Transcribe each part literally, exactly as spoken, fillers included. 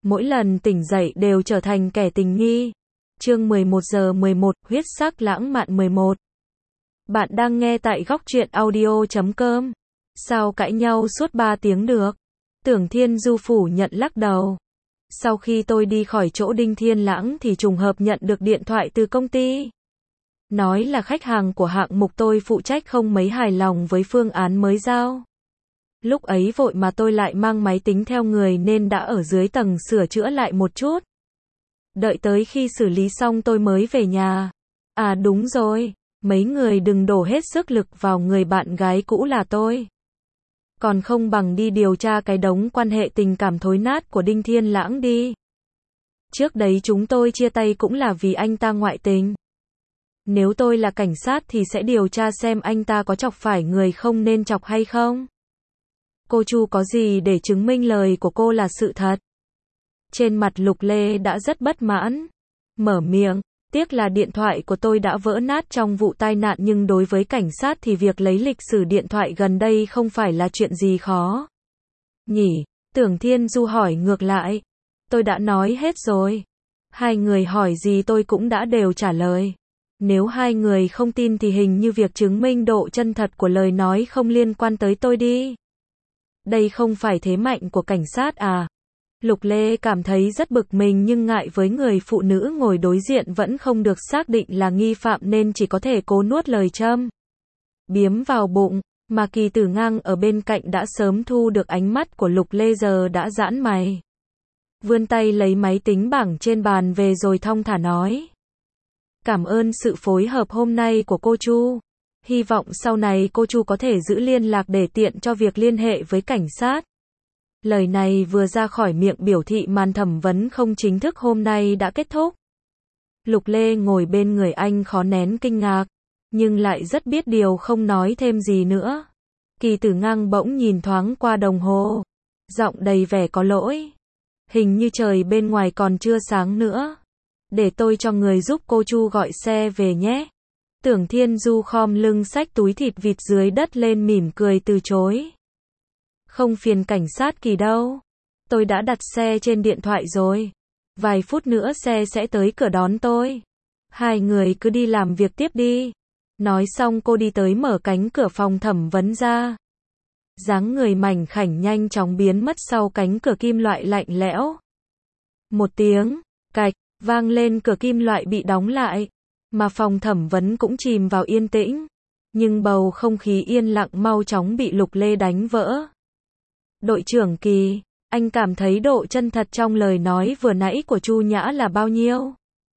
mỗi lần tỉnh dậy đều trở thành kẻ tình nghi. Chương mười một giờ mười một, huyết sắc lãng mạn mười một. Bạn đang nghe tại góc truyện audio chấm com. Sao cãi nhau suốt ba tiếng được? Tưởng Thiên Du phủ nhận lắc đầu. Sau khi tôi đi khỏi chỗ Đinh Thiên Lãng thì trùng hợp nhận được điện thoại từ công ty. Nói là khách hàng của hạng mục tôi phụ trách không mấy hài lòng với phương án mới giao. Lúc ấy vội mà tôi lại mang máy tính theo người nên đã ở dưới tầng sửa chữa lại một chút. Đợi tới khi xử lý xong tôi mới về nhà. À đúng rồi, mấy người đừng đổ hết sức lực vào người bạn gái cũ là tôi. Còn không bằng đi điều tra cái đống quan hệ tình cảm thối nát của Đinh Thiên Lãng đi. Trước đấy chúng tôi chia tay cũng là vì anh ta ngoại tình. Nếu tôi là cảnh sát thì sẽ điều tra xem anh ta có chọc phải người không nên chọc hay không. Cô Chu có gì để chứng minh lời của cô là sự thật? Trên mặt Lục Lê đã rất bất mãn. Mở miệng, tiếc là điện thoại của tôi đã vỡ nát trong vụ tai nạn nhưng đối với cảnh sát thì việc lấy lịch sử điện thoại gần đây không phải là chuyện gì khó. Nhỉ, Tưởng Thiên Du hỏi ngược lại. Tôi đã nói hết rồi. Hai người hỏi gì tôi cũng đã đều trả lời. Nếu hai người không tin thì hình như việc chứng minh độ chân thật của lời nói không liên quan tới tôi đi. Đây không phải thế mạnh của cảnh sát à? Lục Lê cảm thấy rất bực mình nhưng ngại với người phụ nữ ngồi đối diện vẫn không được xác định là nghi phạm nên chỉ có thể cố nuốt lời châm biếm vào bụng, mà Kỳ Tử Ngang ở bên cạnh đã sớm thu được ánh mắt của Lục Lê giờ đã giãn mày. Vươn tay lấy máy tính bảng trên bàn về rồi thong thả nói. Cảm ơn sự phối hợp hôm nay của cô Chu. Hy vọng sau này cô Chu có thể giữ liên lạc để tiện cho việc liên hệ với cảnh sát. Lời này vừa ra khỏi miệng biểu thị màn thẩm vấn không chính thức hôm nay đã kết thúc. Lục Lê ngồi bên người anh khó nén kinh ngạc, nhưng lại rất biết điều không nói thêm gì nữa. Kỳ Tử Ngang bỗng nhìn thoáng qua đồng hồ, giọng đầy vẻ có lỗi. Hình như trời bên ngoài còn chưa sáng nữa. Để tôi cho người giúp cô Chu gọi xe về nhé. Tưởng Thiên Du khom lưng xách túi thịt vịt dưới đất lên mỉm cười từ chối. Không phiền cảnh sát Kỳ đâu. Tôi đã đặt xe trên điện thoại rồi. Vài phút nữa xe sẽ tới cửa đón tôi. Hai người cứ đi làm việc tiếp đi. Nói xong cô đi tới mở cánh cửa phòng thẩm vấn ra. Dáng người mảnh khảnh nhanh chóng biến mất sau cánh cửa kim loại lạnh lẽo. Một tiếng, cạch, vang lên, cửa kim loại bị đóng lại. Mà phòng thẩm vấn cũng chìm vào yên tĩnh. Nhưng bầu không khí yên lặng mau chóng bị Lục Lê đánh vỡ. Đội trưởng Kỳ, anh cảm thấy độ chân thật trong lời nói vừa nãy của Chu Nhã là bao nhiêu?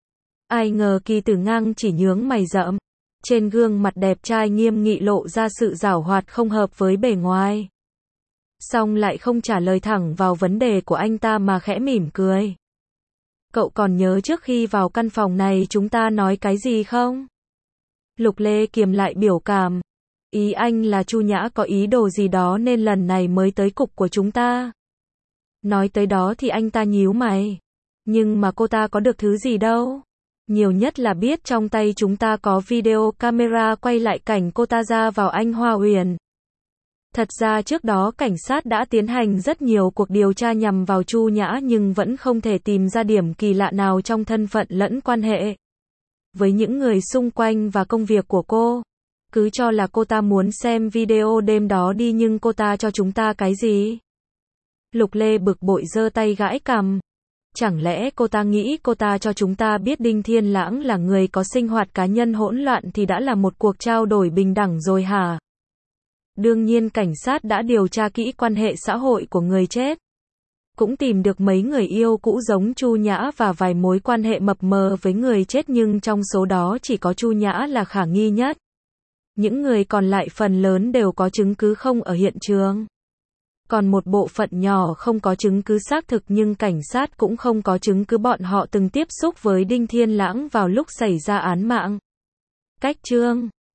Ai ngờ Kỳ Tử Ngang chỉ nhướng mày rậm. Trên gương mặt đẹp trai nghiêm nghị lộ ra sự giảo hoạt không hợp với bề ngoài. Xong lại không trả lời thẳng vào vấn đề của anh ta mà khẽ mỉm cười. Cậu còn nhớ trước khi vào căn phòng này chúng ta nói cái gì không? Lục Lê kiềm lại biểu cảm. Ý anh là Chu Nhã có ý đồ gì đó nên lần này mới tới cục của chúng ta. Nói tới đó thì anh ta nhíu mày. Nhưng mà cô ta có được thứ gì đâu. Nhiều nhất là biết trong tay chúng ta có video camera quay lại cảnh cô ta ra vào anh Hoa Huyền. Thật ra trước đó cảnh sát đã tiến hành rất nhiều cuộc điều tra nhằm vào Chu Nhã nhưng vẫn không thể tìm ra điểm kỳ lạ nào trong thân phận lẫn quan hệ với những người xung quanh và công việc của cô. Cứ cho là cô ta muốn xem video đêm đó đi nhưng cô ta cho chúng ta cái gì? Lục Lê bực bội giơ tay gãi cằm. Chẳng lẽ cô ta nghĩ cô ta cho chúng ta biết Đinh Thiên Lãng là người có sinh hoạt cá nhân hỗn loạn thì đã là một cuộc trao đổi bình đẳng rồi hả? Đương nhiên cảnh sát đã điều tra kỹ quan hệ xã hội của người chết. Cũng tìm được mấy người yêu cũ giống Chu Nhã và vài mối quan hệ mập mờ với người chết nhưng trong số đó chỉ có Chu Nhã là khả nghi nhất. Những người còn lại phần lớn đều có chứng cứ không ở hiện trường. Còn một bộ phận nhỏ không có chứng cứ xác thực nhưng cảnh sát cũng không có chứng cứ bọn họ từng tiếp xúc với Đinh Thiên Lãng vào lúc xảy ra án mạng. Cách chương